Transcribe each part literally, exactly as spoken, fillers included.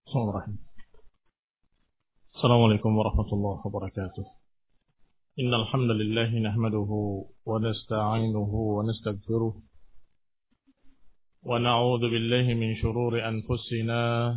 Bismillahirrahmanirrahim. Assalamualaikum warahmatullahi wabarakatuh. Innal hamdalillah nahmaduhu wa nasta'inuhu wa nastaghfiruh wa na'udzu billahi min shururi anfusina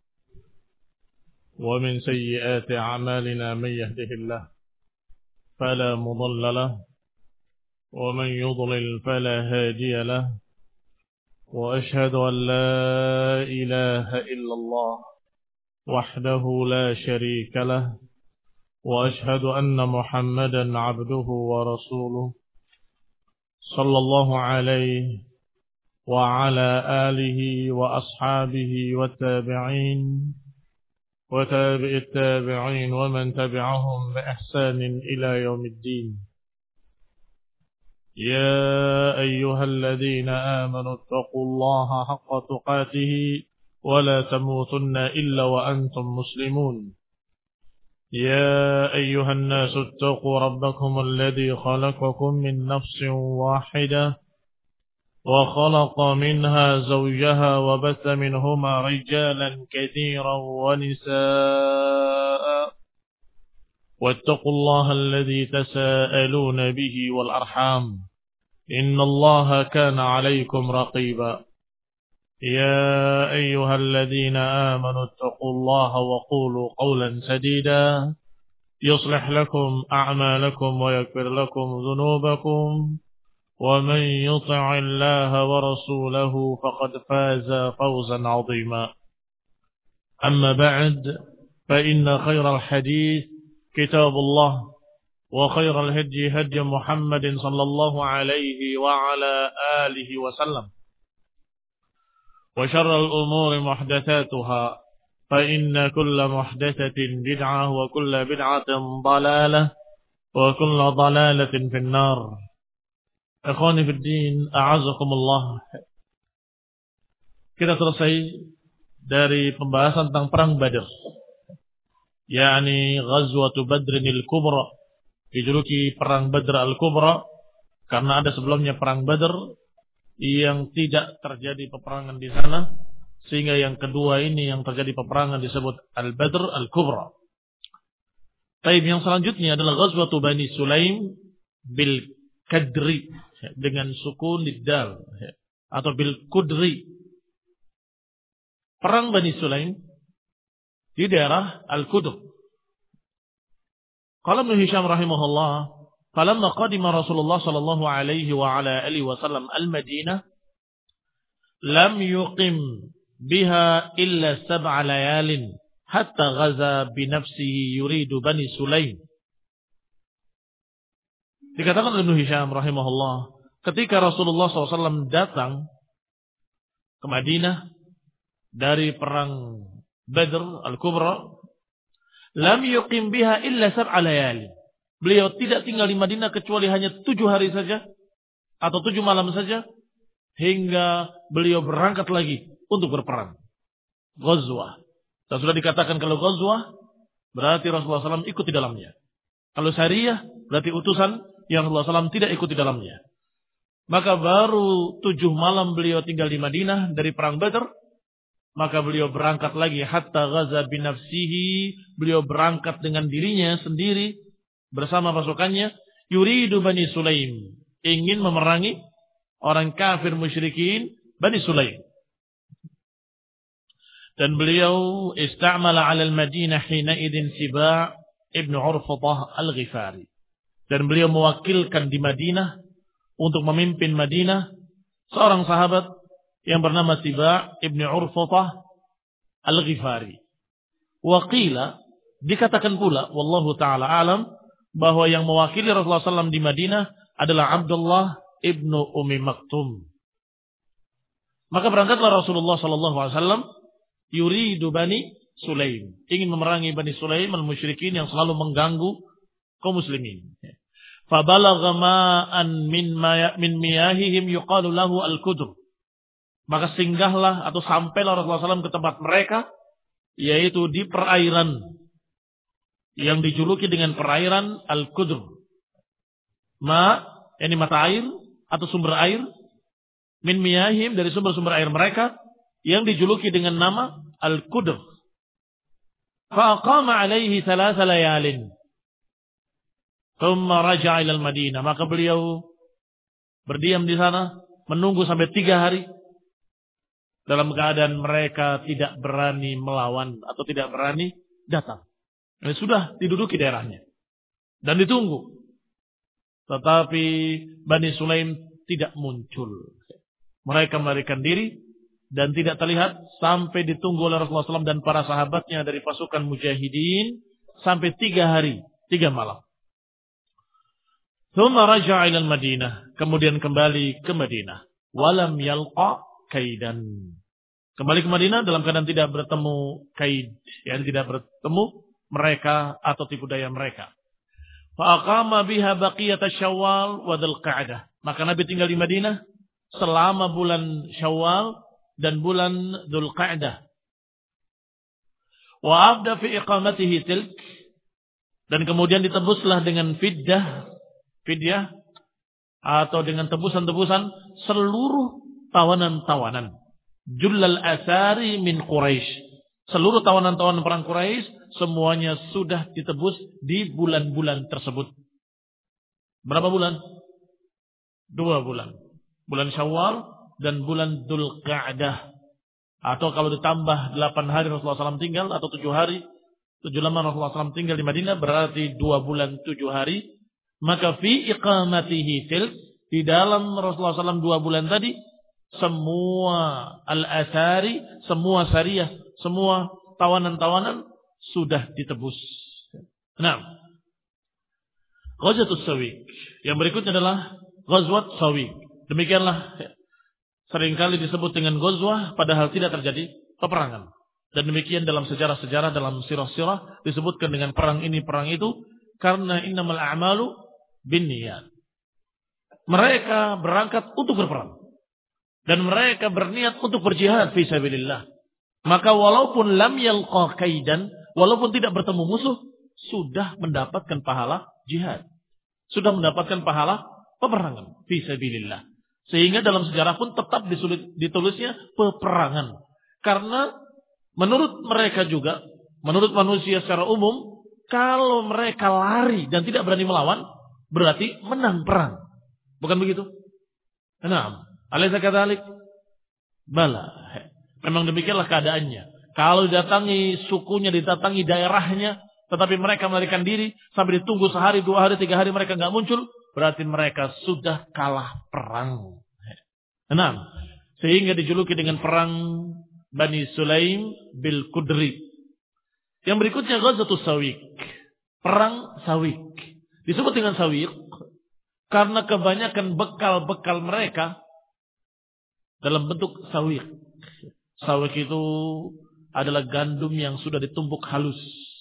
wa min sayyiati a'malina man yahdihillahu fala mudilla lahu wa man yudlil fala hadiya lahu wa ashhadu an la ilaha illallah وحده لا شريك له وأشهد أن محمدا عبده ورسوله صلى الله عليه وعلى آله وأصحابه والتابعين وتابع التابعين ومن تبعهم بإحسان إلى يوم الدين. يا أيها الذين آمنوا اتقوا الله حق تقاته ولا تموتن إلا وأنتم مسلمون. يا أيها الناس اتقوا ربكم الذي خلقكم من نفس واحدة وخلق منها زوجها وبث منهما رجالا كثيرا ونساء واتقوا الله الذي تساءلون به والأرحام إن الله كان عليكم رقيبا. يا أيها الذين آمنوا اتقوا الله وقولوا قولا سديدا يصلح لكم أعمالكم ويغفر لكم ذنوبكم ومن يطع الله ورسوله فقد فاز فوزا عظيما. أما بعد فإن خير الحديث كتاب الله وخير الهدي هدي محمد صلى الله عليه وعلى آله وسلم وشر الأمور محدثاتها فإن كل محدثة بدعة وكل بدعة ضلالة وكل ضلالة في النار. Ikhwani fi din, a'azakumullah. Kita selesai dari pembahasan tentang perang Badr, yakni Ghazwatu Badrinil Kubra, dijuluki perang Badr al-Kubra karena ada sebelumnya perang Badr yang tidak terjadi peperangan di sana, sehingga yang kedua ini yang terjadi peperangan disebut Al-Badr Al-Kubra. Taib yang selanjutnya adalah Ghazwatu Bani Sulaim bil Kadri dengan sukun dal atau bil Kudri. Perang Bani Sulaim di daerah Al-Kudur. Qala Ibnu Hisham rahimahullah, falamma qadima Rasulullah sallallahu alaihi wa ala alihi wasallam al-Madinah lam yuqim biha illa sab'a layalin hatta ghaza bi nafsihi yuridu Bani Sulaim. Dikatakan oleh Ibnu Hisham rahimahullah, ketika Rasulullah sallallahu alaihi wasallam datang ke Madinah dari perang Badr al-Kubra, lam yuqim biha illa sab'a layalin. Beliau tidak tinggal di Madinah kecuali hanya tujuh hari saja atau tujuh malam saja hingga beliau berangkat lagi untuk berperang. Ghazwah. Dan sudah dikatakan kalau ghazwah berarti Rasulullah sallallahu alaihi wasallam ikut di dalamnya. Kalau syariah berarti utusan yang Rasulullah sallallahu alaihi wasallam tidak ikut di dalamnya. Maka baru tujuh malam beliau tinggal di Madinah dari perang Badr, maka beliau berangkat lagi hatta ghaza binafsihi, beliau berangkat dengan dirinya sendiri bersama pasukannya, yuridu Bani Sulaim, ingin memerangi orang kafir musyrikin Bani Sulaim. Dan beliau istamala 'ala al-Madinah hina idin Siba' ibn Urfatah al-Ghifari. Dan beliau mewakilkan di Madinah untuk memimpin Madinah seorang sahabat yang bernama Siba' ibn Urfatah al-Ghifari. Wa qila, dikatakan pula wallahu taala alam, bahwa yang mewakili Rasulullah sallallahu alaihi wasallam di Madinah adalah Abdullah ibnu Ummi Maktum. Maka berangkatlah Rasulullah sallallahu alaihi wasallam yuridu Bani Sulaim, ingin memerangi Bani Sulaim al-musyrikin yang selalu mengganggu kaum muslimin. Fabalagha ma'an min maya, min miyahihim yuqalu lahu al-Kudur. Maka singgahlah atau sampailah Rasulullah sallallahu alaihi wasallam ke tempat mereka, yaitu di perairan yang dijuluki dengan perairan Al-Kudur. Ma, ini mata air atau sumber air, min miyahim, dari sumber-sumber air mereka, yang dijuluki dengan nama Al-Kudur. Faqama alaihi thalatha layalin. Thumma raja'a ila al-Madinah. Maka beliau berdiam di sana menunggu sampai tiga hari dalam keadaan mereka tidak berani melawan atau tidak berani datang. Ini sudah diduduki daerahnya dan ditunggu. Tetapi Bani Sulaim tidak muncul. Mereka melarikan diri dan tidak terlihat sampai ditunggu oleh Rasulullah shallallahu alaihi wasallam dan para sahabatnya dari pasukan mujahidin sampai tiga hari, tiga malam. Thumma raja'a ila al-Madinah. Kemudian kembali ke Madinah. Walam yalqa kaidan. Kembali ke Madinah dalam keadaan tidak bertemu kaid. Yang tidak bertemu mereka atau tipu daya mereka. Fa'aqama biha baqiyata Syawal wa Dzulqa'dah. Maka Nabi tinggal di Madinah selama bulan Syawal dan bulan Dzulqa'dah. Wa abda fi iqamatihi tilk. Dan kemudian ditebuslah dengan fiddah. Fidyah atau dengan tebusan-tebusan seluruh tawanan-tawanan. Jullal asari min Quraisy. Seluruh tawanan-tawanan perang Quraisy semuanya sudah ditebus di bulan-bulan tersebut. Berapa bulan? Dua bulan. Bulan Syawal dan bulan Dzulqa'dah. Atau kalau ditambah delapan hari Rasulullah shallallahu alaihi wasallam tinggal atau tujuh hari, tujuh lama Rasulullah shallallahu alaihi wasallam tinggal di Madinah berarti dua bulan tujuh hari. Maka fi iqamatihi fil, di dalam Rasulullah shallallahu alaihi wasallam dua bulan tadi, semua al-asari, semua syariah, semua tawanan-tawanan sudah ditebus. Nah, Ghazwatus Sawiq. Yang berikutnya adalah Ghazwat Sawiq. Demikianlah seringkali disebut dengan Ghazwah padahal tidak terjadi peperangan. Dan demikian dalam sejarah-sejarah, dalam sirah-sirah disebutkan dengan perang ini, perang itu, karena innamal a'malu binniyat. Mereka berangkat untuk berperang dan mereka berniat untuk berjihad fi sabilillah. Maka walaupun lam yalqa kaidan, walaupun tidak bertemu musuh, sudah mendapatkan pahala jihad. Sudah mendapatkan pahala peperangan fi sabilillah. Sehingga dalam sejarah pun tetap ditulisnya peperangan. Karena menurut mereka juga, menurut manusia secara umum, kalau mereka lari dan tidak berani melawan, berarti menang perang. Bukan begitu? Nah, alaysa kadzalik? Bala. Memang demikianlah keadaannya. Kalau didatangi sukunya, didatangi daerahnya, tetapi mereka melarikan diri sampai ditunggu sehari, dua hari, tiga hari mereka nggak muncul, berarti mereka sudah kalah perang. Nah, sehingga dijuluki dengan perang Bani Sulaim bil Qudri. Yang berikutnya Ghazwatus Sawiq. Perang Sawiq. Disebut dengan Sawiq karena kebanyakan bekal-bekal mereka dalam bentuk sawiq. Sawiq itu adalah gandum yang sudah ditumbuk halus.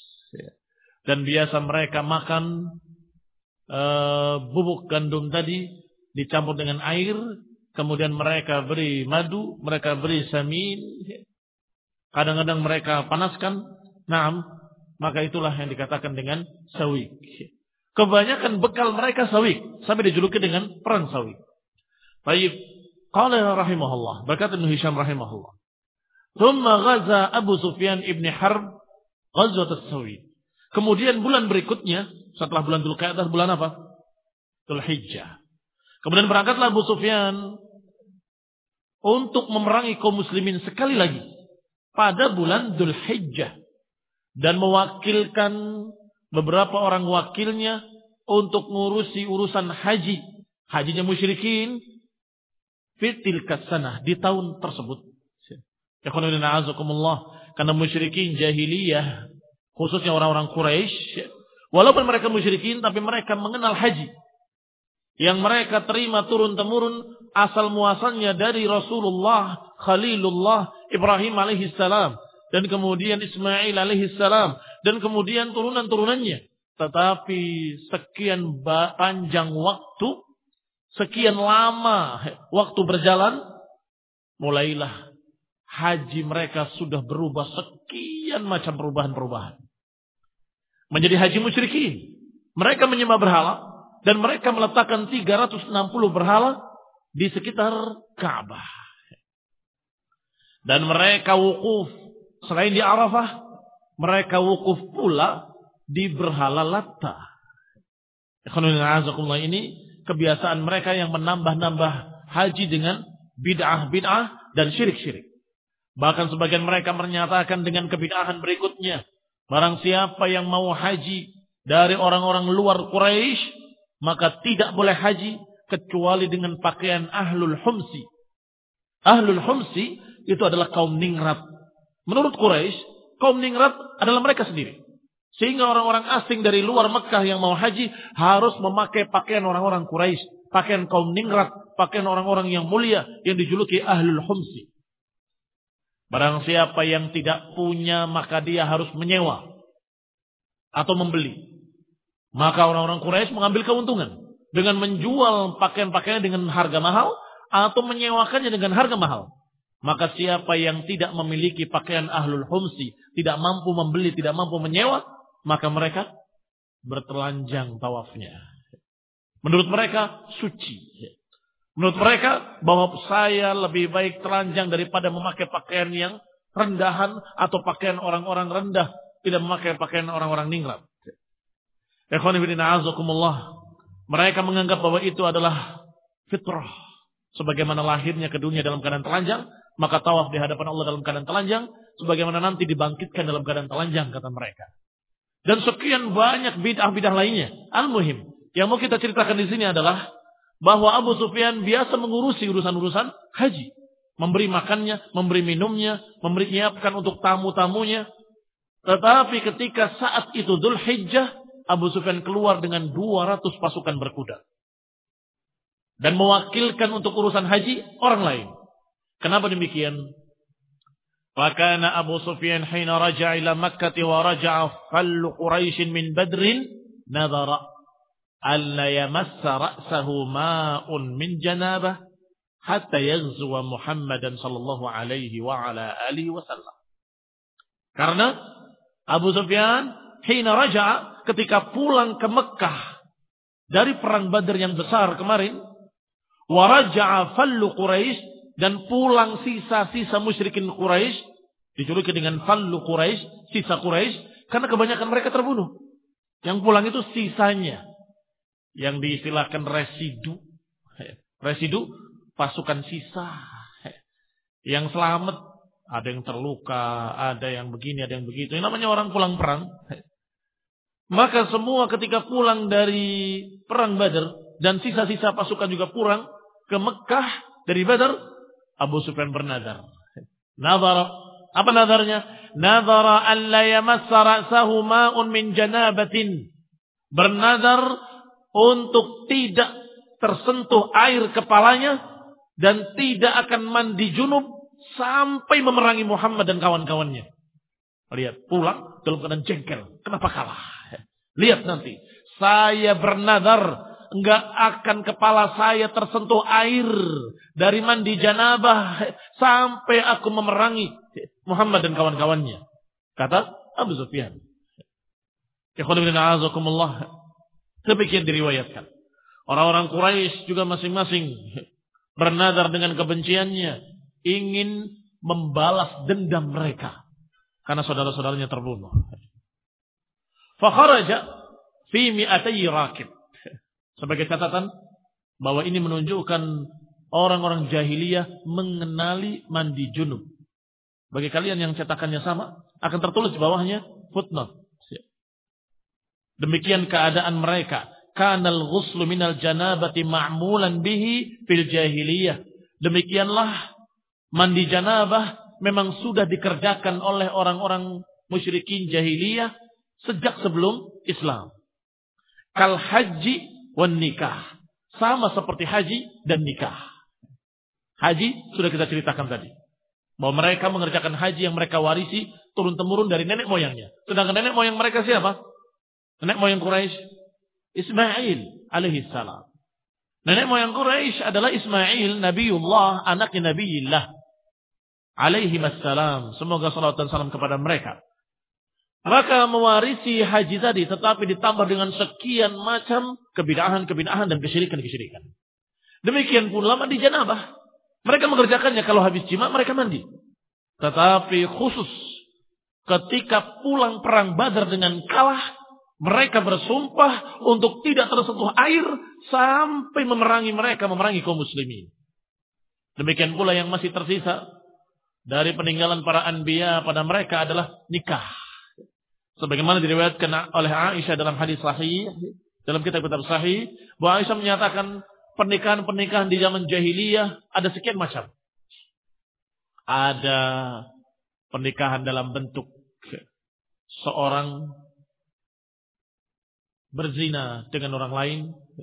Dan biasa mereka makan e, bubuk gandum tadi dicampur dengan air. Kemudian mereka beri madu, mereka beri samin. Kadang-kadang mereka panaskan. Naam, maka itulah yang dikatakan dengan sawiq. Kebanyakan bekal mereka sawiq sampai dijuluki dengan perang sawiq. Baik, qala rahimahullah, berkata Ibnu Hisham rahimahullah. Thumma ghaza Abu Sufyan ibn Harb ghazwat as-Sawiq. Kemudian bulan berikutnya, setelah bulan Dzulqa'dah, bulan apa? Dzulhijjah. Kemudian berangkatlah Abu Sufyan untuk memerangi kaum muslimin sekali lagi pada bulan Dzulhijjah dan mewakilkan beberapa orang wakilnya untuk mengurusi urusan haji. Hajinya musyrikin fitil kasanah di tahun tersebut. Karena musyrikin jahiliyah, khususnya orang-orang Quraisy, walaupun mereka musyrikin tapi mereka mengenal haji. Yang mereka terima turun-temurun asal muasalnya dari Rasulullah, Khalilullah, Ibrahim alaihissalam, dan kemudian Ismail alaihissalam, dan kemudian turunan-turunannya. Tetapi sekian panjang waktu, sekian lama waktu berjalan, mulailah haji mereka sudah berubah sekian macam perubahan-perubahan. Menjadi haji musyrikin. Mereka menyembah berhala dan mereka meletakkan tiga ratus enam puluh berhala di sekitar Ka'bah. Dan mereka wukuf selain di Arafah, mereka wukuf pula di berhala Latta. Ini kebiasaan mereka yang menambah-nambah haji dengan bid'ah-bid'ah dan syirik-syirik. Bahkan sebagian mereka menyatakan dengan kebid'ahan berikutnya, barang siapa yang mau haji dari orang-orang luar Quraisy, maka tidak boleh haji kecuali dengan pakaian ahlul humsi. Ahlul humsi itu adalah kaum ningrat. Menurut Quraisy, kaum ningrat adalah mereka sendiri. Sehingga orang-orang asing dari luar Mekah yang mau haji harus memakai pakaian orang-orang Quraisy, pakaian kaum ningrat, pakaian orang-orang yang mulia yang dijuluki ahlul humsi. Barang siapa yang tidak punya, maka dia harus menyewa atau membeli. Maka orang-orang Quraisy mengambil keuntungan dengan menjual pakaian-pakaian dengan harga mahal atau menyewakannya dengan harga mahal. Maka siapa yang tidak memiliki pakaian ahlul humsi, tidak mampu membeli, tidak mampu menyewa, maka mereka bertelanjang tawafnya. Menurut mereka suci. Menurut mereka bahwa saya lebih baik telanjang daripada memakai pakaian yang rendahan atau pakaian orang-orang rendah, tidak memakai pakaian orang-orang ningrat. Mereka menganggap bahwa itu adalah fitrah. Sebagaimana lahirnya ke dunia dalam keadaan telanjang, maka tawaf di hadapan Allah dalam keadaan telanjang, sebagaimana nanti dibangkitkan dalam keadaan telanjang, kata mereka. Dan sekian banyak bid'ah-bid'ah lainnya. Al-muhim, yang mau kita ceritakan di sini adalah bahwa Abu Sufyan biasa mengurusi urusan-urusan haji. Memberi makannya, memberi minumnya, memberi nyiapkan untuk tamu-tamunya. Tetapi ketika saat itu Dzulhijjah, Abu Sufyan keluar dengan dua ratus pasukan berkuda. Dan mewakilkan untuk urusan haji orang lain. Kenapa demikian? Fakana Abu Sufyan hina raja'a ila Makkah wa raja'a fallu Quraisy min Badrin nadhara alla yamassa ra'sahu ma'un min janabah hatta yaghzuwa Muhammadan sallallahu alaihi wa ala alihi wasallam. Karena Abu Sufyan hina raja'a, ketika pulang ke Mekah dari perang Badar yang besar kemarin, wa raja'a fallu Quraisy, dan pulang sisa-sisa musyrikin Quraisy, dijuluki dengan fallu Quraisy, sisa Quraisy, karena kebanyakan mereka terbunuh. Yang pulang itu sisanya, yang diistilahkan residu. Residu, pasukan sisa. Yang selamat, ada yang terluka, ada yang begini, ada yang begitu. Ini namanya orang pulang perang. Maka semua ketika pulang dari perang Badar, dan sisa-sisa pasukan juga pulang ke Mekah dari Badar, Abu Sufyan bernadar. Nadhara, apa nadarnya? Nadhara an la yamassa ra'sahu ma'un min janabatin. Bernadar untuk tidak tersentuh air kepalanya dan tidak akan mandi junub sampai memerangi Muhammad dan kawan-kawannya. Lihat, pulang dalam keadaan jengkel. Kenapa kalah? Lihat nanti, saya bernadar enggak akan kepala saya tersentuh air dari mandi janabah sampai aku memerangi Muhammad dan kawan-kawannya, kata Abu Sufyan. Demikian diriwayatkan. Orang-orang Quraisy juga masing-masing bernadar dengan kebenciannya, ingin membalas dendam mereka karena saudara-saudaranya terbunuh. Fa kharaja fi mi'atay rakib. Sebagai catatan bahwa ini menunjukkan orang-orang jahiliyah mengenali mandi junub. Bagi kalian yang cetakannya sama, akan tertulis di bawahnya footnote. Demikian keadaan mereka. Kanal ghuslu minal janabati ma'mulan bihi fil jahiliyah. Demikianlah mandi janabah memang sudah dikerjakan oleh orang-orang musyrikin jahiliyah sejak sebelum Islam. Kal haji wan nikah. Sama seperti haji dan nikah. Haji sudah kita ceritakan tadi. Bahwa mereka mengerjakan haji yang mereka warisi turun-temurun dari nenek moyangnya. Sedangkan nenek moyang mereka siapa? Nenek moyang Quraisy, Ismail alaihi salam. Nenek moyang Quraisy adalah Ismail, Nabiullah, anaknya Nabiillah alaihi wassalam. Semoga salawat dan salam kepada mereka. Maka mewarisi haji tadi, tetapi ditambah dengan sekian macam kebid'ahan-kebid'ahan dan kesyirikan-kesyirikan. Demikian pula mandi janabah. Mereka mengerjakannya kalau habis jima mereka mandi. Tetapi khusus ketika pulang perang Badar dengan kalah, mereka bersumpah untuk tidak tersentuh air sampai memerangi mereka, memerangi kaum muslimin. Demikian pula yang masih tersisa dari peninggalan para anbiya pada mereka adalah nikah. Sebagaimana diriwayatkan oleh Aisyah dalam hadis sahih, dalam kitab-kitab sahih, bahwa Aisyah menyatakan pernikahan-pernikahan di zaman jahiliyah ada sekian macam. Ada pernikahan dalam bentuk seorang berzina dengan orang lain,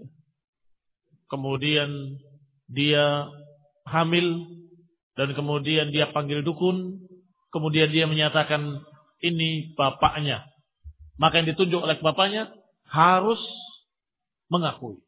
kemudian dia hamil, dan kemudian dia panggil dukun, kemudian dia menyatakan ini bapaknya. Maka yang ditunjuk oleh bapaknya harus mengakui.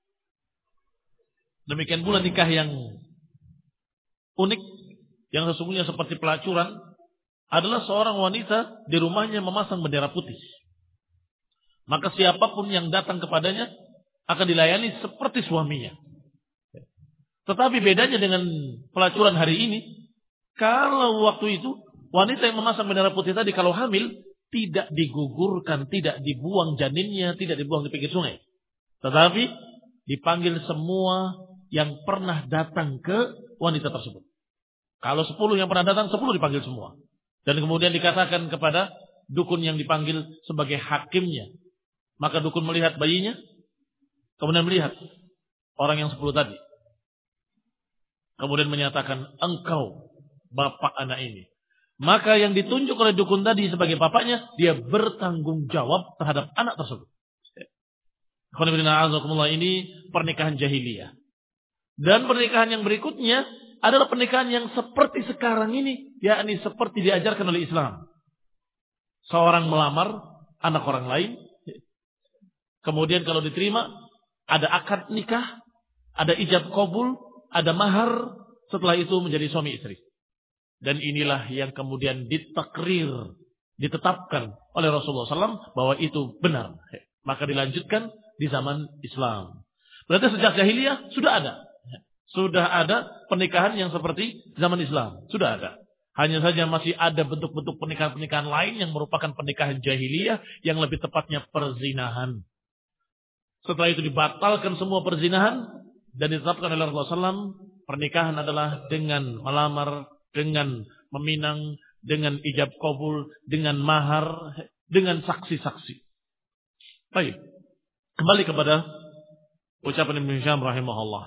Demikian pula nikah yang unik, yang sesungguhnya seperti pelacuran, adalah seorang wanita di rumahnya memasang bendera putih. Maka siapapun yang datang kepadanya akan dilayani seperti suaminya. Tetapi bedanya dengan pelacuran hari ini, kalau waktu itu wanita yang memasang bendera putih tadi kalau hamil tidak digugurkan, tidak dibuang janinnya, tidak dibuang di pinggir sungai. Tetapi dipanggil semua yang pernah datang ke wanita tersebut. Kalau sepuluh yang pernah datang, sepuluh dipanggil semua. Dan kemudian dikatakan kepada dukun yang dipanggil sebagai hakimnya. Maka dukun melihat bayinya, kemudian melihat orang yang sepuluh tadi. Kemudian menyatakan, engkau bapak anak ini. Maka yang ditunjuk oleh dukun tadi sebagai bapaknya, dia bertanggung jawab terhadap anak tersebut. Ini pernikahan jahiliyah. Dan pernikahan yang berikutnya adalah pernikahan yang seperti sekarang ini, yakni seperti diajarkan oleh Islam. Seorang melamar anak orang lain, kemudian kalau diterima, ada akad nikah, ada ijab qabul, ada mahar, setelah itu menjadi suami istri. Dan inilah yang kemudian ditakrir, ditetapkan oleh Rasulullah shallallahu alaihi wasallam bahwa itu benar. Maka dilanjutkan di zaman Islam. Berarti sejak jahiliyah sudah ada. Sudah ada pernikahan yang seperti zaman Islam. Sudah ada. Hanya saja masih ada bentuk-bentuk pernikahan-pernikahan lain yang merupakan pernikahan jahiliyah yang lebih tepatnya perzinahan. Setelah itu dibatalkan semua perzinahan dan ditetapkan oleh Rasulullah shallallahu alaihi wasallam pernikahan adalah dengan melamar, dengan meminang, dengan ijab qabul, dengan mahar, dengan saksi-saksi. Baik. Kembali kepada ucapan Ibnu Hisham rahimahullah.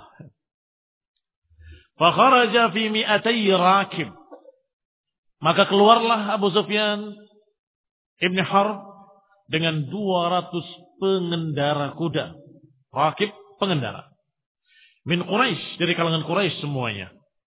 Fa kharaja fi mi'atay rakib. Maka keluarlah Abu Sufyan Ibn Harb dengan dua ratus pengendara kuda. Rakib, pengendara. Min Quraisy, dari kalangan Quraisy semuanya.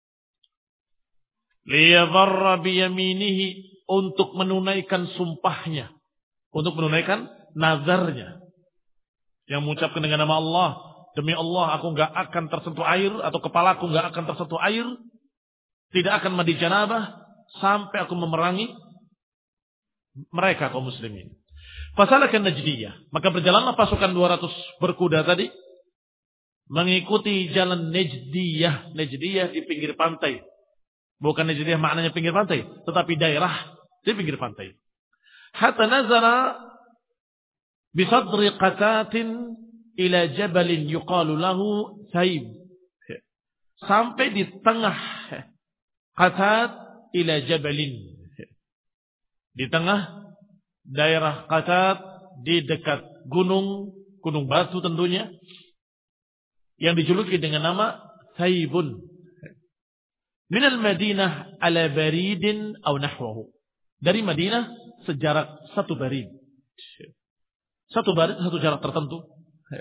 Liyadharra biyaminihi, untuk menunaikan sumpahnya, untuk menunaikan nazarnya, yang mengucapkan dengan nama Allah, demi Allah aku enggak akan tersentuh air, atau kepalaku enggak akan tersentuh air, tidak akan mandi janabah sampai aku memerangi mereka kaum muslimin. Fasalakan Najdiyah, maka berjalanlah pasukan dua ratus berkuda tadi mengikuti jalan Najdiyah. Najdiyah di pinggir pantai. Bukan Najdiyah maknanya pinggir pantai, tetapi daerah di pinggir pantai. Hatta nazara bisadri qatatin ila jabalin yuqalu lahu Thaib. Sampai di tengah Qatat ila jabalin. Di tengah daerah Qatat, di dekat gunung, gunung batu tentunya, yang dijuluki dengan nama Thaibun. Minal Madinah ala baridin aw nahwahu. Dari Madinah sejarak satu barid. Satu barid, satu jarak tertentu.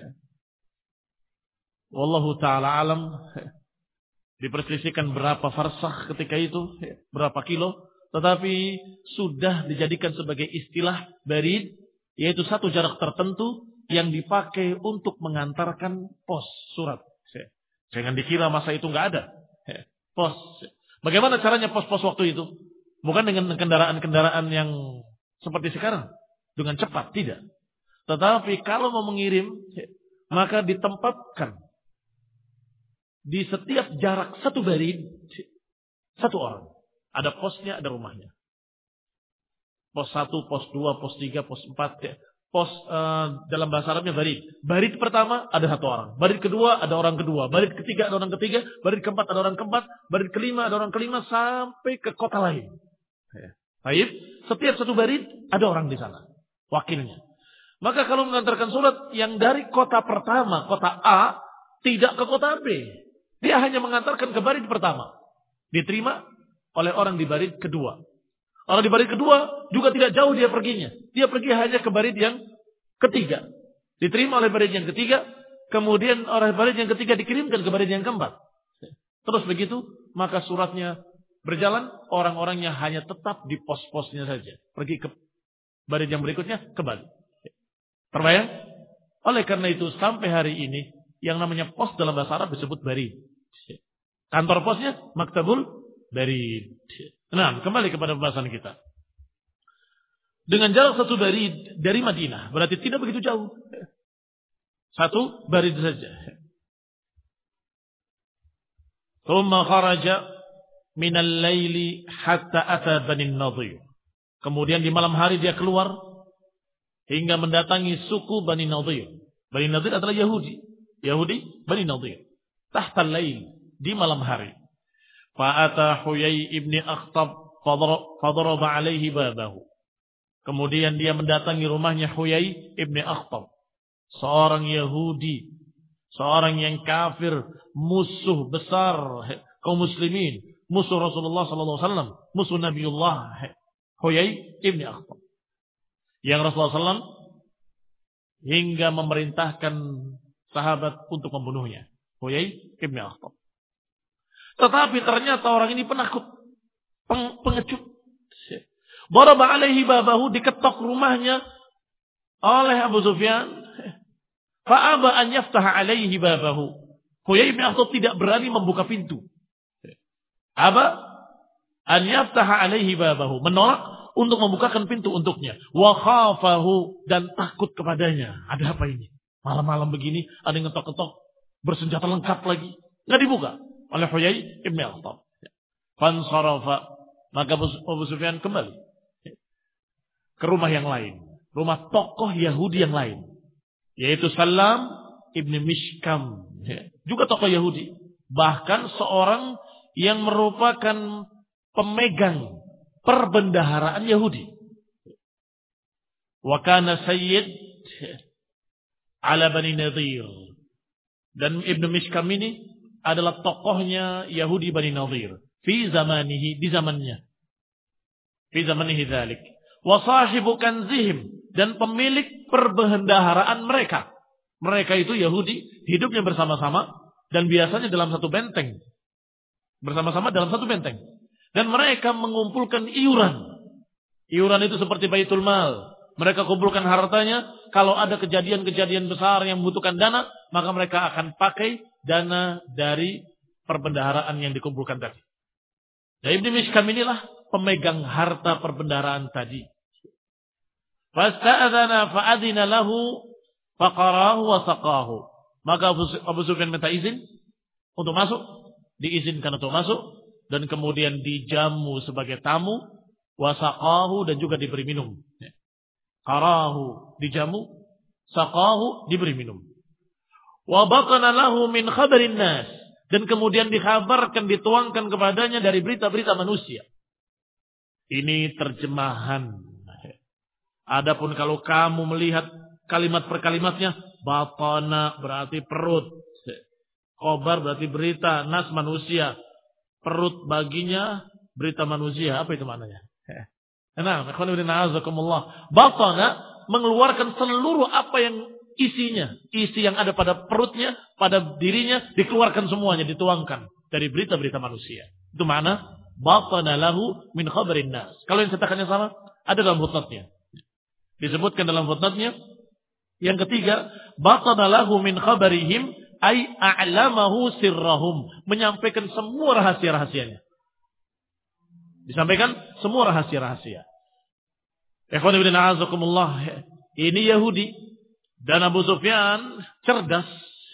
Wallahu ta'ala alam. Diperselisihkan berapa farsakh ketika itu, berapa kilo. Tetapi sudah dijadikan sebagai istilah barid, yaitu satu jarak tertentu yang dipakai untuk mengantarkan pos surat. Jangan dikira masa itu nggak ada. Pos. Bagaimana caranya pos-pos waktu itu? Bukan dengan kendaraan-kendaraan yang seperti sekarang. Dengan cepat, tidak. Tetapi kalau mau mengirim, maka ditempatkan di setiap jarak satu barid, satu orang. Ada posnya, ada rumahnya. Pos satu, pos dua, pos tiga, pos empat. Pos uh, dalam bahasa Arabnya barid. Barid pertama ada satu orang. Barid kedua ada orang kedua. Barid ketiga ada orang ketiga. Barid keempat ada orang keempat. Barid kelima ada orang kelima sampai ke kota lain. Baik. Setiap satu barid ada orang di sana. Wakilnya. Maka kalau mengantarkan surat yang dari kota pertama, kota A, tidak ke kota B. Dia hanya mengantarkan ke barid pertama. Diterima oleh orang di barid kedua. Orang di barid kedua juga tidak jauh dia perginya. Dia pergi hanya ke barid yang ketiga. Diterima oleh barid yang ketiga. Kemudian oleh barid yang ketiga dikirimkan ke barid yang keempat. Terus begitu, maka suratnya berjalan. Orang-orangnya hanya tetap di pos-posnya saja. Pergi ke barid yang berikutnya, kembali. Terbayang? Oleh karena itu, sampai hari ini, yang namanya pos dalam bahasa Arab disebut barid. Kantor posnya, maktabul barid. Nah, kembali kepada pembahasan kita. Dengan jarak satu barid dari Madinah, berarti tidak begitu jauh. Satu barid saja. Thumma kharaja minal laili hatta ata Bani Nadhir. Kemudian di malam hari dia keluar hingga mendatangi suku Bani Nadhir. Bani Nadhir adalah Yahudi. Yahudi Bani Nadhir. Tahta al-lail, di malam hari. Fa'ata Huyai ibni Akhtab fadaraba alaihi babahu. Kemudian dia mendatangi rumahnya Huyai ibni Akhtab. Seorang Yahudi. Seorang yang kafir. Musuh besar kaum muslimin. Musuh Rasulullah sallallahu alaihi wasallam. Musuh Nabiullah Huyai ibni Akhtab. Yang Rasulullah sallallahu alaihi wasallam hingga memerintahkan sahabat untuk membunuhnya. Huyai ibni Akhtab. Tetapi ternyata orang ini penakut. Peng, pengecut. Daraba alaihi babahu, diketok rumahnya oleh Abu Sufyan. Fa'aba an yaftaha alaihi babahu. Huyai ibn Akhtab tidak berani membuka pintu. Aba an yaftaha alaihi babahu. Menolak untuk membukakan pintu untuknya. Wa khafahu, dan takut kepadanya. Ada apa ini? Malam-malam begini ada yang ngetok-ketok. Bersenjata lengkap lagi. Nggak dibuka oleh Huyai ibn Akhtab. Fansarafa, maka Abu Sufyan kembali ke rumah yang lain, rumah tokoh Yahudi yang lain, yaitu Salam ibn Mishkam, juga tokoh Yahudi, bahkan seorang yang merupakan pemegang perbendaharaan Yahudi. Wa kana sayyid ala Bani Nadhir, dan Ibn Mishkam ini adalah tokohnya Yahudi Bani Nadhir. Fi zamanihi, di zamannya. Fi zamanihi dhalik. Wa sahibu kanzihim, dan pemilik perbendaharaan mereka. Mereka itu Yahudi, hidupnya bersama-sama, dan biasanya dalam satu benteng. Bersama-sama dalam satu benteng. Dan mereka mengumpulkan iuran. Iuran itu seperti Baitul Mal. Mereka kumpulkan hartanya. Kalau ada kejadian-kejadian besar yang membutuhkan dana, maka mereka akan pakai dana dari perbendaharaan yang dikumpulkan tadi. Dan Ibn Mishkam inilah pemegang harta perbendaharaan tadi. Fasta'adhana fa'adhina lahu faqarahu wa saqahu. Maka Abu Sufyan minta izin untuk masuk, diizinkan untuk masuk, dan kemudian dijamu sebagai tamu, wa saqahu, dan juga diberi minum. Qarahu, dijamu, saqahu, diberi minum. Wa batana lahu min khabarin nas, dan kemudian dikhabarkan, dituangkan kepadanya dari berita-berita manusia. Ini terjemahan. Adapun kalau kamu melihat kalimat per kalimatnya, batana berarti perut, khabar berarti berita, nas manusia, perut baginya berita manusia. Apa itu maknanya? Nah, azakumullah. Batana mengeluarkan seluruh apa yang isinya, isi yang ada pada perutnya, pada dirinya, dikeluarkan semuanya, dituangkan dari berita-berita manusia. Itu mana? Batana lahu min khabarin nas. Kalau yang cetakannya sama, ada dalam footnote-nya. Disebutkan dalam footnote-nya. Yang ketiga, batana lahu min khabarihim ay a'lamahu sirrahum, menyampaikan semua rahasia-rahasianya. Disampaikan semua rahasia-rahasia. Ikhwan ibn a'azakumullah. Ini Yahudi. Dan Abu Sufyan cerdas.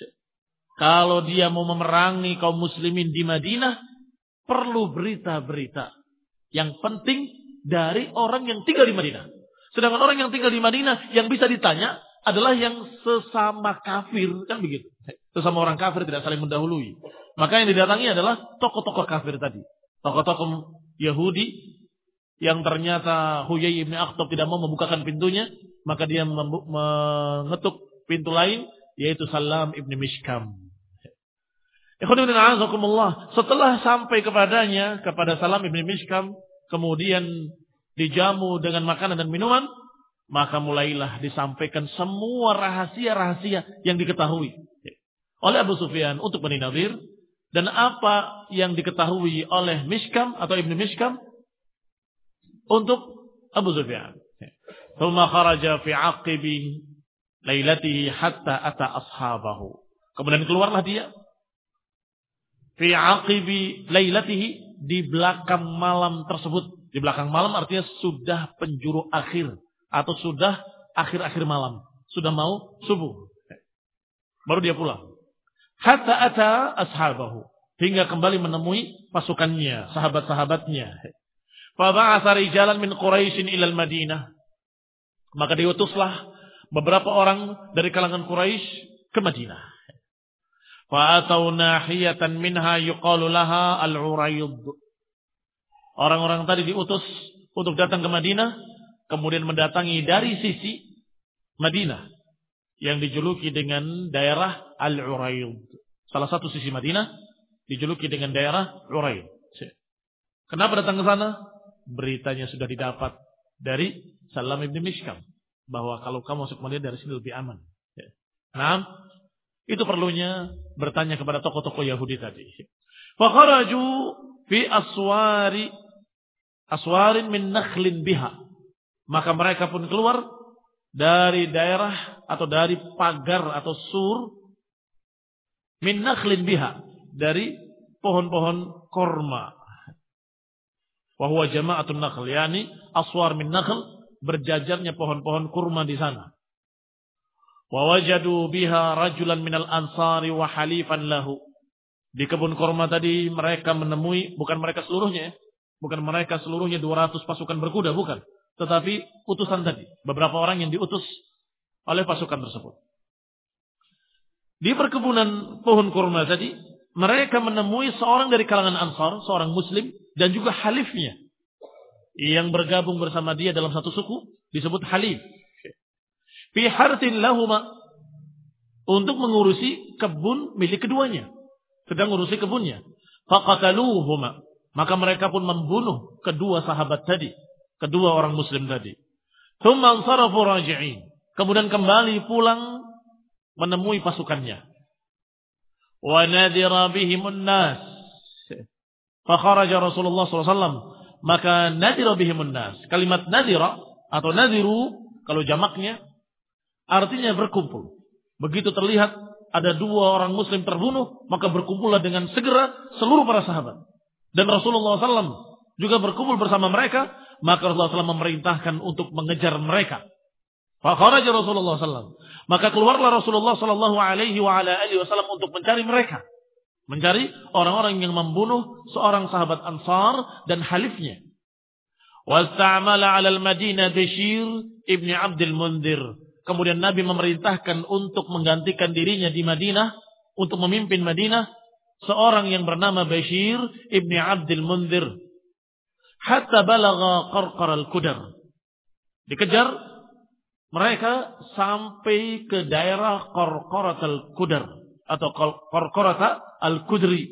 Kalau dia mau memerangi kaum muslimin di Madinah, perlu berita-berita yang penting dari orang yang tinggal di Madinah. Sedangkan orang yang tinggal di Madinah yang bisa ditanya adalah yang sesama kafir, kan begitu. Sesama orang kafir tidak saling mendahului. Maka yang didatangi adalah tokoh-tokoh kafir tadi. Tokoh-tokoh Yahudi yang ternyata Huyai ibn Akhtab tidak mau membukakan pintunya, maka dia mengetuk pintu lain, yaitu Salam ibn Mishkam. Setelah sampai kepadanya, kepada Salam ibn Mishkam, kemudian dijamu dengan makanan dan minuman, maka mulailah disampaikan semua rahasia-rahasia yang diketahui oleh Abu Sufyan untuk Bani Nadir, dan apa yang diketahui oleh Mishkam atau ibn Mishkam untuk Abu Sufyan. Thumma kharaja fi aqibi lailatihi hatta ata ashabahu. Kemudian keluarlah dia fi aqibi lailatihi, di belakang malam tersebut. Di belakang malam artinya sudah penjuru akhir atau sudah akhir-akhir malam, sudah mau subuh. Baru dia pulang. Hatta ata ashabahu, hingga kembali menemui pasukannya, sahabat-sahabatnya. Fa ba'atha rijalan min Quraisy ila al-Madinah. Maka diutuslah beberapa orang dari kalangan Quraisy ke Madinah. Fa atau nahiyatan minha yuqalu laha al-Urayd. Orang-orang tadi diutus untuk datang ke Madinah, kemudian mendatangi dari sisi Madinah yang dijuluki dengan daerah Al-Urayd. Salah satu sisi Madinah dijuluki dengan daerah Urayd. Kenapa datang ke sana? Beritanya sudah didapat dari Salam ibn Mishkam bahwa kalau kamu masuk Madinah dari sini lebih aman. Nah, itu perlunya bertanya kepada tokoh-tokoh Yahudi tadi. Fakharaju fi aswari aswarin min nakhlin biha. Maka mereka pun keluar dari daerah atau dari pagar atau sur min nakhlin biha, dari pohon-pohon korma. Wa huwa jama'atun nakhl, yani aswar min nakhl, berjajarnya pohon-pohon kurma di sana. Wa wajadu biha rajulan minal ansari wa halifan lahu. Di kebun kurma tadi mereka menemui, bukan mereka seluruhnya, bukan mereka seluruhnya dua ratus pasukan berkuda, bukan. Tetapi utusan tadi, beberapa orang yang diutus oleh pasukan tersebut. Di perkebunan pohon kurma tadi, mereka menemui seorang dari kalangan Ansar, seorang Muslim, dan juga halifnya, yang bergabung bersama dia dalam satu suku, disebut halif. Fi hartin lahuma, untuk mengurusi kebun milik keduanya. Sedang mengurusi kebunnya. Faqataluhuma, maka mereka pun membunuh kedua sahabat tadi, kedua orang Muslim tadi. Thumma ansarafu raji'in, kemudian kembali pulang menemui pasukannya. Wa nadira bihimun nas, fakharaja Rasulullah sallallahu alaihi wasallam, maka nadira bihimun nas. Kalimat nadira atau nadiru kalau jamaknya artinya berkumpul. Begitu terlihat ada dua orang Muslim terbunuh, maka berkumpullah dengan segera seluruh para sahabat. Dan Rasulullah sallallahu alaihi wasallam juga berkumpul bersama mereka. Maka Rasulullah sallallahu alaihi wasallam memerintahkan untuk mengejar mereka. Fakharaja Rasulullah sallallahu alaihi wasallam, maka keluarlah Rasulullah sallallahu alaihi wasallam untuk mencari mereka, mencari orang-orang yang membunuh seorang sahabat Ansar dan halifnya. Wasta'mala 'ala al-Madinah Bashir ibn Abdul Mundhir. Kemudian Nabi memerintahkan untuk menggantikan dirinya di Madinah, untuk memimpin Madinah, seorang yang bernama Bashir ibn Abdul Mundhir. Hatta balagha qarqar al-Qudar. Dikejar mereka sampai ke daerah Qarqarat al-Qudar atau Qarqarat al-Qudri.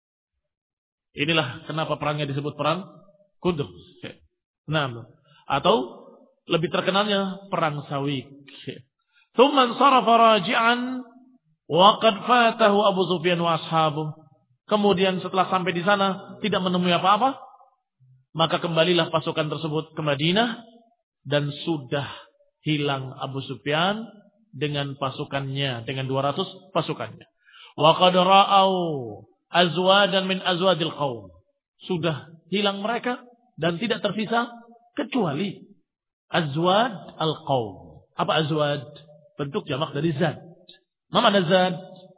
Inilah kenapa perangnya disebut perang Qudr. Nah, atau lebih terkenalnya perang Sawik. Tsumman sarafa raji'an wa qad fatahu Abu Sufyan wa ashabuh. Kemudian setelah sampai di sana tidak menemui apa-apa, maka kembalilah pasukan tersebut ke Madinah dan sudah hilang Abu Sufyan dengan pasukannya, dengan dua ratus pasukannya. Wa qad ra'au azwadan min azwadil qaum. Sudah hilang mereka dan tidak tersisa kecuali azwad al-qaum. Apa azwad? Bentuk jamak dari zad. Apa makna zad?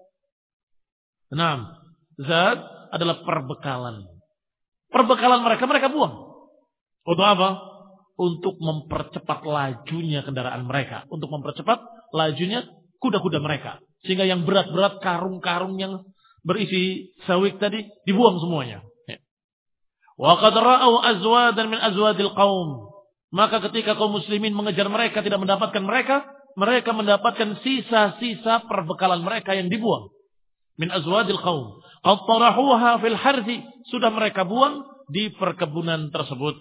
Naam, zad adalah perbekalan. Perbekalan mereka mereka buang Untuk apa? Untuk mempercepat lajunya kendaraan mereka. Untuk mempercepat lajunya kuda-kuda mereka. Sehingga yang berat-berat, karung-karung yang berisi sawik tadi dibuang semuanya. Wa qad ra'au azwadan min azwadil qaum. Maka ketika kaum muslimin mengejar mereka tidak mendapatkan mereka, mereka mendapatkan sisa-sisa perbekalan mereka yang dibuang. Min azwadil qaum. Qad tarahuha fil harthi, sudah mereka buang di perkebunan tersebut.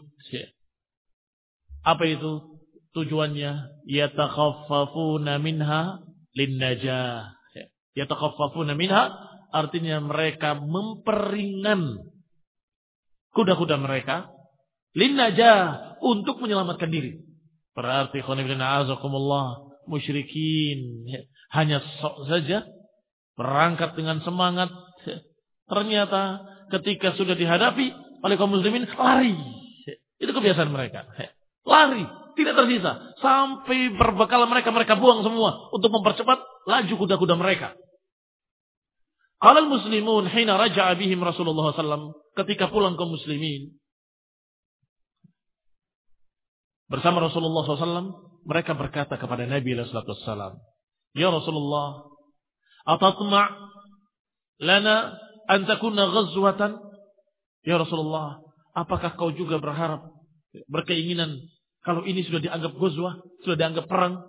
Apa itu tujuannya? Yatakhaffafuna minha linnajah. Yatakhaffafuna minha artinya mereka memperingan kuda-kuda mereka linnajah untuk menyelamatkan diri. Berarti khonibina azakumullah musyrikin hanya sok saja berangkat dengan semangat, ternyata ketika sudah dihadapi oleh kaum muslimin lari. Itu kebiasaan mereka. Lari, tidak tersisa sampai berbekal mereka mereka buang semua untuk mempercepat laju kuda-kuda mereka. Qalal muslimun hina raja'a bihim Rasulullah sallallahu alaihi wasallam, ketika pulang kaum muslimin bersama Rasulullah sallallahu alaihi wasallam, mereka berkata kepada Nabi sallallahu alaihi wasallam, "Ya Rasulullah, atatma' lana an takuna ghazwatan?" Ya Rasulullah, apakah kau juga berharap, berkeinginan kalau ini sudah dianggap ghazwah, sudah dianggap perang?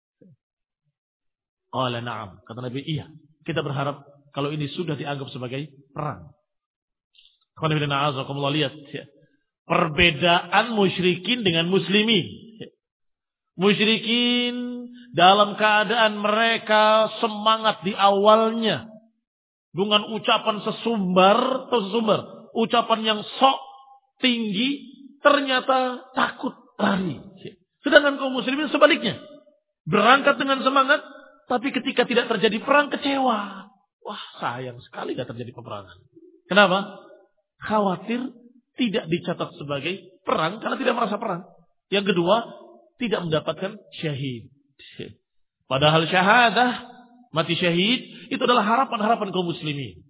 Qala na'am, kata Nabi, iya, kita berharap kalau ini sudah dianggap sebagai perang. Alhamdulillah, lihat ya. Perbedaan musyrikin dengan muslimin. Musyrikin dalam keadaan mereka semangat di awalnya dengan ucapan sesumbar atau sesumbar, ucapan yang sok tinggi, ternyata takut lari. Sedangkan kaum muslimin sebaliknya, berangkat dengan semangat, tapi ketika tidak terjadi perang kecewa. Wah, sayang sekali tidak terjadi peperangan. Kenapa? Khawatir tidak dicatat sebagai perang karena tidak merasa perang. Yang kedua, tidak mendapatkan syahid. Padahal syahadah, mati syahid, itu adalah harapan-harapan kaum muslimin.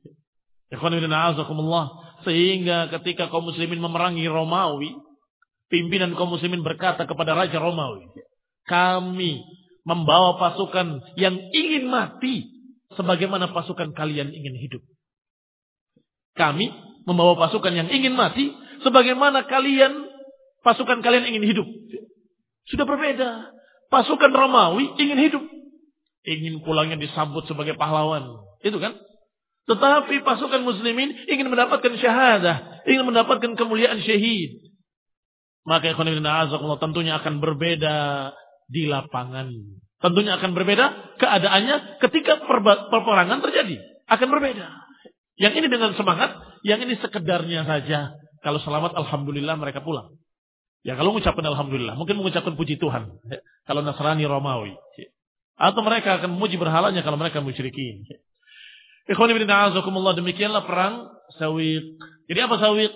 Sehingga ketika kaum muslimin memerangi Romawi, pimpinan kaum muslimin berkata kepada Raja Romawi, kami membawa pasukan yang ingin mati sebagaimana pasukan kalian ingin hidup. Kami membawa pasukan yang ingin mati sebagaimana kalian, pasukan kalian ingin hidup. Sudah berbeda. Pasukan Romawi ingin hidup, ingin pulangnya disambut sebagai pahlawan, itu kan? Tetapi pasukan muslimin ingin mendapatkan syahadah, ingin mendapatkan kemuliaan syahid. Maka tentunya akan berbeda di lapangan. Tentunya akan berbeda keadaannya ketika peperangan terjadi. Akan berbeda. Yang ini dengan semangat, yang ini sekedarnya saja. Kalau selamat, alhamdulillah mereka pulang. Ya kalau mengucapkan alhamdulillah, mungkin mengucapkan puji Tuhan. Kalau Nasrani Romawi. Atau mereka akan memuji berhalanya kalau mereka musyrikin. Ikhwan ibn a'azakumullah, demikianlah perang Sawiq. Jadi apa Sawiq?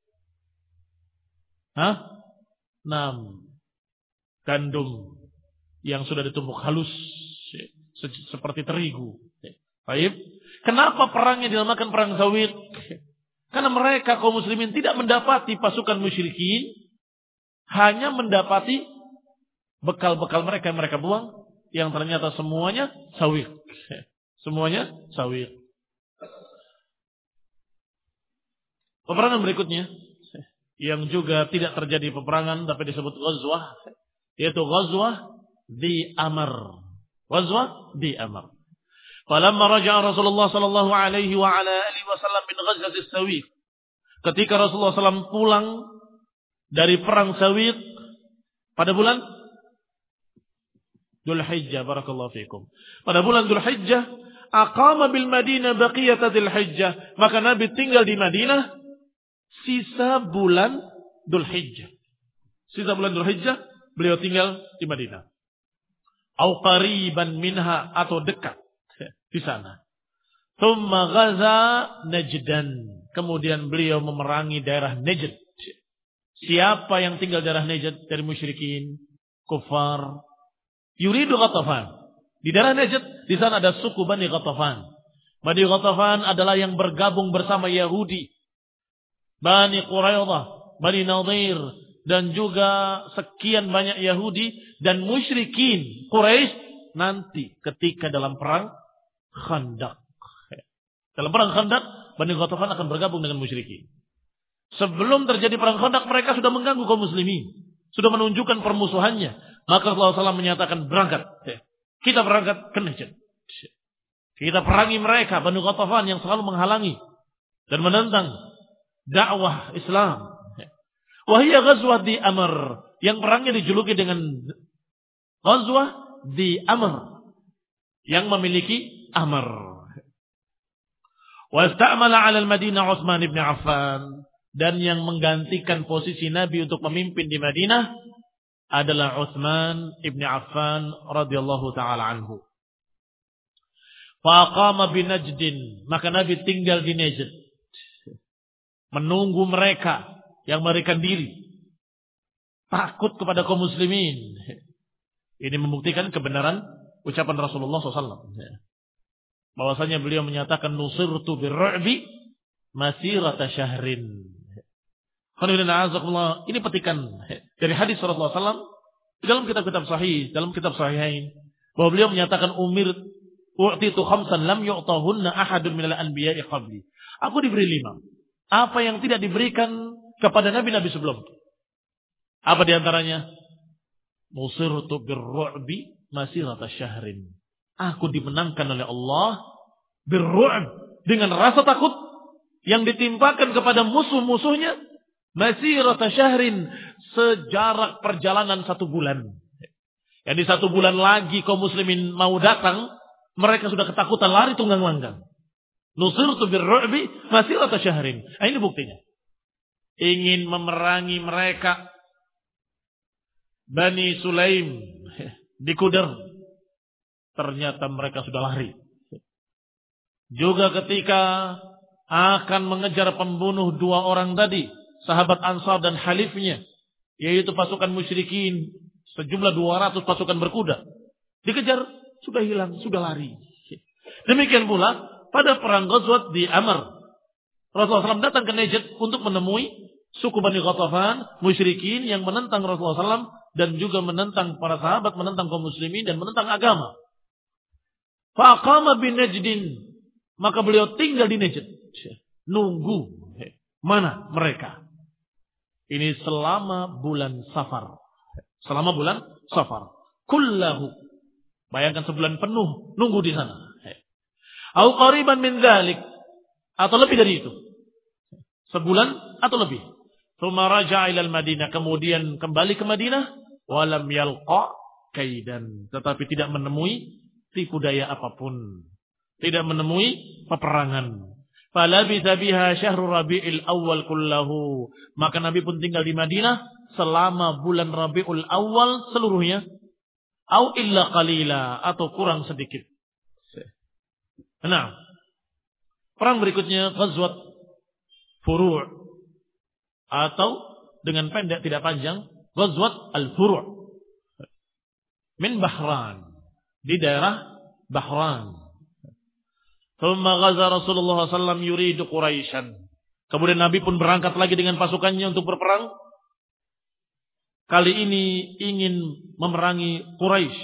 Hah? Enam. Gandum yang sudah ditumbuk halus seperti terigu. Baik. Kenapa perangnya dinamakan perang Sawiq? Karena mereka kaum muslimin tidak mendapati pasukan musyrikin, hanya mendapati bekal-bekal mereka yang mereka buang, yang ternyata semuanya Sawiq. Semuanya Sawiq. Peperangan berikutnya yang juga tidak terjadi peperangan tapi disebut ghazwah, yaitu ghazwah di Amr. Ghazwah di Amr. Falamma raja'a Rasulullah sallallahu alaihi wa ala alihi wasallam min ghazwati Sawiq. Ketika Rasulullah sallallahu alaihi wasallam pulang dari perang Sawiq pada bulan Dzulhijjah, barakallahu fikum. Pada bulan Dzulhijjah, aqama bil Madinah baqiyata Dzulhijjah. Maka Nabi tinggal di Madinah sisa bulan Dzulhijjah. Sisa bulan Dzulhijjah beliau tinggal di Madinah. Au qariban minha, atau dekat di sana. Tsumma ghaza Najdan. Kemudian beliau memerangi daerah Najd. Siapa yang tinggal daerah Najd dari musyrikin, kufar, yuridu Ghatafan. Di daerah Najd, di sana ada suku Bani Ghatafan. Bani Ghatafan adalah yang bergabung bersama Yahudi, Bani Quraidah, Bani Nadir, dan juga sekian banyak Yahudi dan musyrikin Quraisy nanti ketika dalam perang Khandaq. Dalam perang Khandaq, Bani Ghatafan akan bergabung dengan musyrikin. Sebelum terjadi perang Khandaq, mereka sudah mengganggu kaum muslimin, sudah menunjukkan permusuhannya. Maka Rasulullah shallallahu alaihi wasallam menyatakan berangkat. Kita berangkat ke Najd. Kita perangi mereka, Bani Ghatafan yang selalu menghalangi dan menentang dakwah Islam. Wahia ghazwah di Amr, yang perangnya dijuluki dengan ghazwah di Amr, yang memiliki Amr. Wa ista'mala 'ala al-Madinah Utsman bin Affan, dan yang menggantikan posisi Nabi untuk memimpin di Madinah adalah Utsman bin Affan radhiyallahu taala anhu. Faqama bi Najdin, maka Nabi tinggal di Najd, menunggu mereka yang melarikan diri, takut kepada kaum muslimin. Ini membuktikan kebenaran ucapan Rasulullah shallallahu alaihi wasallam, bahwasanya beliau menyatakan nusirtu birru'bi masirata syahrin. Ini petikan dari hadis Rasulullah shallallahu alaihi wasallam dalam kitab-kitab sahih, dalam kitab sahihain, bahwa beliau menyatakan umir u'titu khamsan lam yu'tahunna ahadun minal anbiya'i qabli. Aku diberi lima, apa yang tidak diberikan kepada nabi-nabi sebelum. Apa diantaranya? Nusirtu birru'bi masirata syahrin. Aku dimenangkan oleh Allah birru'b, dengan rasa takut yang ditimpakan kepada musuh-musuhnya, masirata syahrin, sejarak perjalanan satu bulan. Jadi satu bulan lagi kaum muslimin mau datang, mereka sudah ketakutan, lari tunggang-langgang. Nusirtu birru'bi masirata syahrin. Nah, ini buktinya. Ingin memerangi mereka Bani Sulaim di Qudar, ternyata mereka sudah lari. Juga ketika akan mengejar pembunuh dua orang tadi, sahabat Ansar dan halifnya, yaitu pasukan musyrikin, sejumlah dua ratus pasukan berkuda, dikejar, sudah hilang, sudah lari. Demikian pula pada perang Ghazwat di Amr, Rasulullah shallallahu alaihi wasallam datang ke Najd untuk menemui suku Bani Ghatafan, musyrikin yang menentang Rasulullah shallallahu alaihi wasallam dan juga menentang para sahabat, menentang kaum muslimin dan menentang agama. Faqama bin Najdin, maka beliau tinggal di Najd, nunggu mana mereka. Ini selama bulan Safar, selama bulan Safar, kullahu, bayangkan sebulan penuh nunggu di sana. Au qariban min dzalik, atau lebih dari itu, sebulan atau lebih. Tsumma raja'a ila al-Madinah, kemudian kembali ke Madinah, walam yalqa kaidan, tetapi tidak menemui tipu daya apapun, tidak menemui peperangan. Falabitha biha syahrul Rabiul Awal kullahu, maka Nabi pun tinggal di Madinah selama bulan Rabiul Awal seluruhnya, au illa qalila, atau kurang sedikit. Nah, perang berikutnya Ghazwat Furu', atau dengan pendek tidak panjang, Ghazwat Al-Furu' min Bahran, di daerah Bahran. Thumma ghaza Rasulullah sallallahu alaihi wasallam yuridu Quraisyan. Kemudian Nabi pun berangkat lagi dengan pasukannya untuk berperang. Kali ini ingin memerangi Quraisy.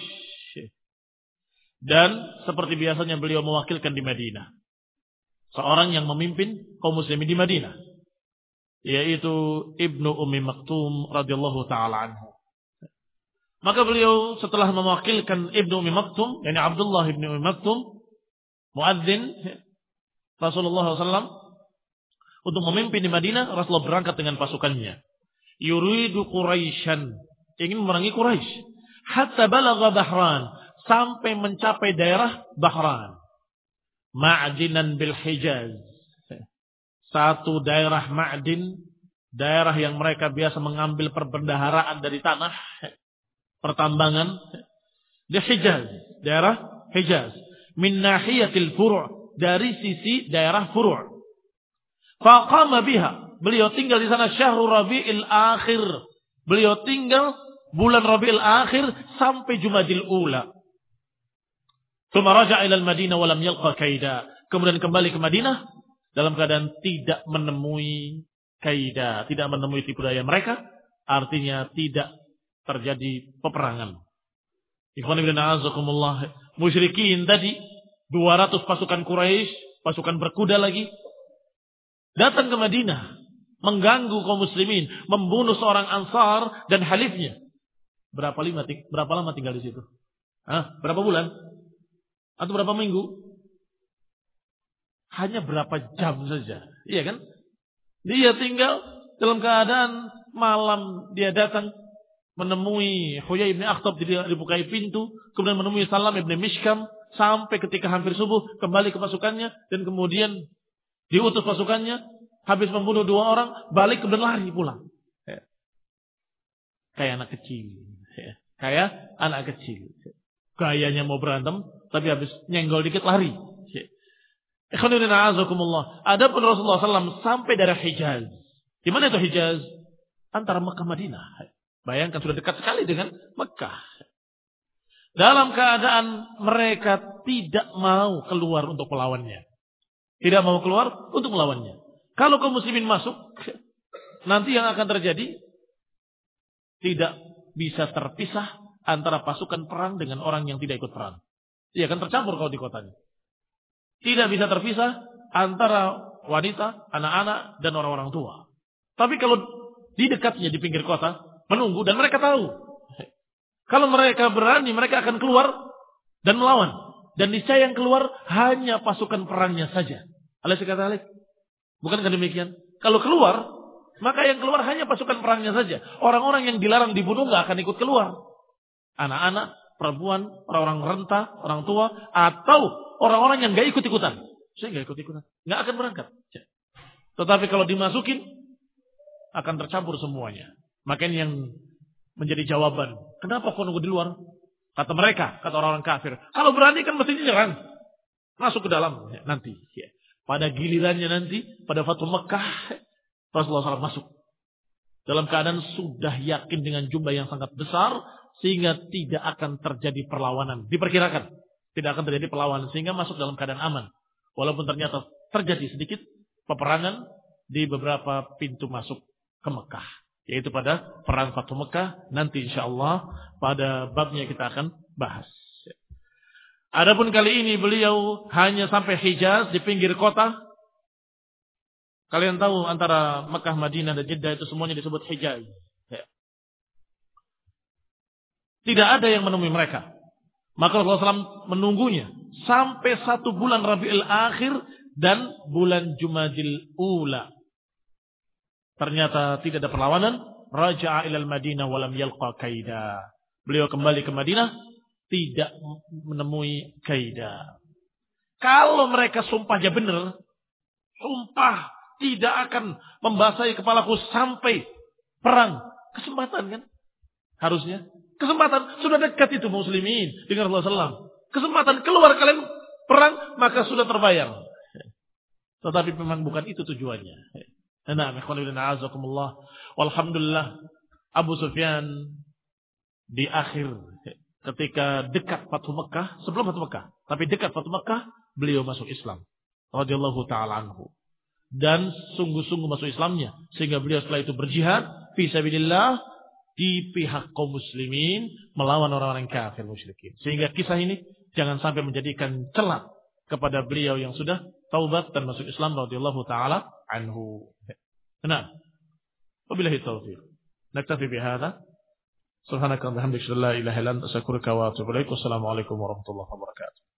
Dan seperti biasanya beliau mewakilkan di Madinah seorang yang memimpin kaum muslimin di Madinah, yaitu Ibnu Ummi Maktum radhiyallahu taala anhu. Maka beliau setelah mewakilkan Ibnu Ummi Maktum, yakni Abdullah ibnu Ummi Maktum, muadzin Rasulullah shallallahu alaihi wasallam, untuk memimpin di Madinah, Rasulullah berangkat dengan pasukannya. Yuridu Quraisyan, ingin memerangi Quraisy. Hatta balagha Bahran, sampai mencapai daerah Bahran. Ma'dinan bil Hijaz, satu daerah Ma'din, daerah yang mereka biasa mengambil perbendaharaan dari tanah, pertambangan. Di Hijaz, daerah Hijaz. Min nahiyatil Furu', dari sisi daerah Furu'. Faqama biha, beliau tinggal di sana syahrul Rabiul Akhir, beliau tinggal bulan Rabiul Akhir sampai Jumadil Ula. Tsumma raja'a ila al-Madinah wa lam yalqa kaida, kemudian kembali ke Madinah dalam keadaan tidak menemui kaida, tidak menemui tipu daya mereka, Artinya tidak terjadi peperangan. Ikhwan ibn a'azakumullah. Musyrikin tadi, dua ratus pasukan Quraisy, pasukan berkuda lagi, datang ke Madinah, mengganggu kaum muslimin, membunuh seorang Ansar dan halifnya. Berapa lama, berapa lama tinggal di situ? Hah? Berapa bulan? Atau berapa minggu? Hanya berapa jam saja. Iya kan? Dia tinggal dalam keadaan malam dia datang menemui Huyai bin Akhtab, dibukai pintu, kemudian menemui Salam bin Mishkam, sampai ketika hampir subuh kembali ke pasukannya, dan kemudian diutus pasukannya, habis membunuh dua orang, balik kemudian lari pulang. Ya. Kayak anak kecil. Ya. Kayak anak kecil. Gayanya mau berantem, tapi habis nyenggol dikit lari. Ya. Adapun Rasulullah shallallahu alaihi wasallam sampai dari Hijaz. Di mana itu Hijaz? Antara Mekah Madinah. Bayangkan sudah dekat sekali dengan Mekah. Dalam keadaan mereka tidak mau keluar untuk melawannya. Tidak mau keluar untuk melawannya. Kalau kaum muslimin masuk, nanti yang akan terjadi, tidak bisa terpisah antara pasukan perang dengan orang yang tidak ikut perang. Dia akan tercampur kalau di kotanya. Tidak bisa terpisah antara wanita, anak-anak, dan orang-orang tua. Tapi kalau di dekatnya, di pinggir kota, menunggu, dan mereka tahu. Kalau mereka berani, mereka akan keluar dan melawan. Dan niscaya yang keluar hanya pasukan perangnya saja. Alaihi kata Alaihi. Bukankah demikian? Kalau keluar, maka yang keluar hanya pasukan perangnya saja. Orang-orang yang dilarang dibunuh nggak akan ikut keluar. Anak-anak, perempuan, orang-orang renta, orang tua, atau orang-orang yang nggak ikut-ikutan. Saya nggak ikut-ikutan, nggak akan berangkat. Tetapi kalau dimasukin, akan tercampur semuanya. Makanya yang menjadi jawaban, kenapa kau nunggu di luar? Kata mereka, kata orang-orang kafir, kalau berani kan mesti nyerang, masuk ke dalam ya, nanti. Ya. Pada gilirannya nanti, pada Fathu Mekah, Rasulullah shallallahu alaihi wasallam masuk dalam keadaan sudah yakin dengan jumlah yang sangat besar, sehingga tidak akan terjadi perlawanan. Diperkirakan tidak akan terjadi perlawanan, sehingga masuk dalam keadaan aman. Walaupun ternyata terjadi sedikit peperangan di beberapa pintu masuk ke Mekah. Yaitu pada perang Fathu Mekah. Nanti insya Allah pada babnya kita akan bahas. Adapun kali ini beliau hanya sampai Hijaz di pinggir kota. Kalian tahu antara Mekah, Madinah dan Jeddah itu semuanya disebut Hijaz. Tidak ada yang menemui mereka. Maka Rasulullah shallallahu alaihi wasallam menunggunya sampai satu bulan Rabiul Akhir dan bulan Jumadil Ula. Ternyata tidak ada perlawanan. Raja'a ilal Madinah walam yalqa kaida. Beliau kembali ke Madinah, tidak menemui kaida. Kalau mereka sumpahnya benar, sumpah tidak akan membasahi kepalaku sampai perang. Kesempatan kan? Harusnya. Kesempatan. Sudah dekat itu muslimin dengan Rasulullah shallallahu alaihi wasallam. Kesempatan keluar kalian perang, maka sudah terbayar. Tetapi memang bukan itu tujuannya. Nah, walhamdulillah Abu Sufyan di akhir ketika dekat Fathu Mekah, sebelum Fathu Mekah, tapi dekat Fathu Mekah, beliau masuk Islam radhiyallahu taala anhu. Dan sungguh-sungguh masuk Islamnya, sehingga beliau setelah itu berjihad fi sabilillah di pihak kaum muslimin melawan orang-orang kafir musyrikin. Sehingga kisah ini jangan sampai menjadikan celah kepada beliau yang sudah taubat dan masuk Islam radhiyallahu taala anhu. Nah, wabillahi taufiq. Naktafi bihadza. Subhanaka wa bihamdika la ilaha illa anta astaghfiruka wa atubu ilaik. Wassalamu alaikum warahmatullahi wabarakatuh.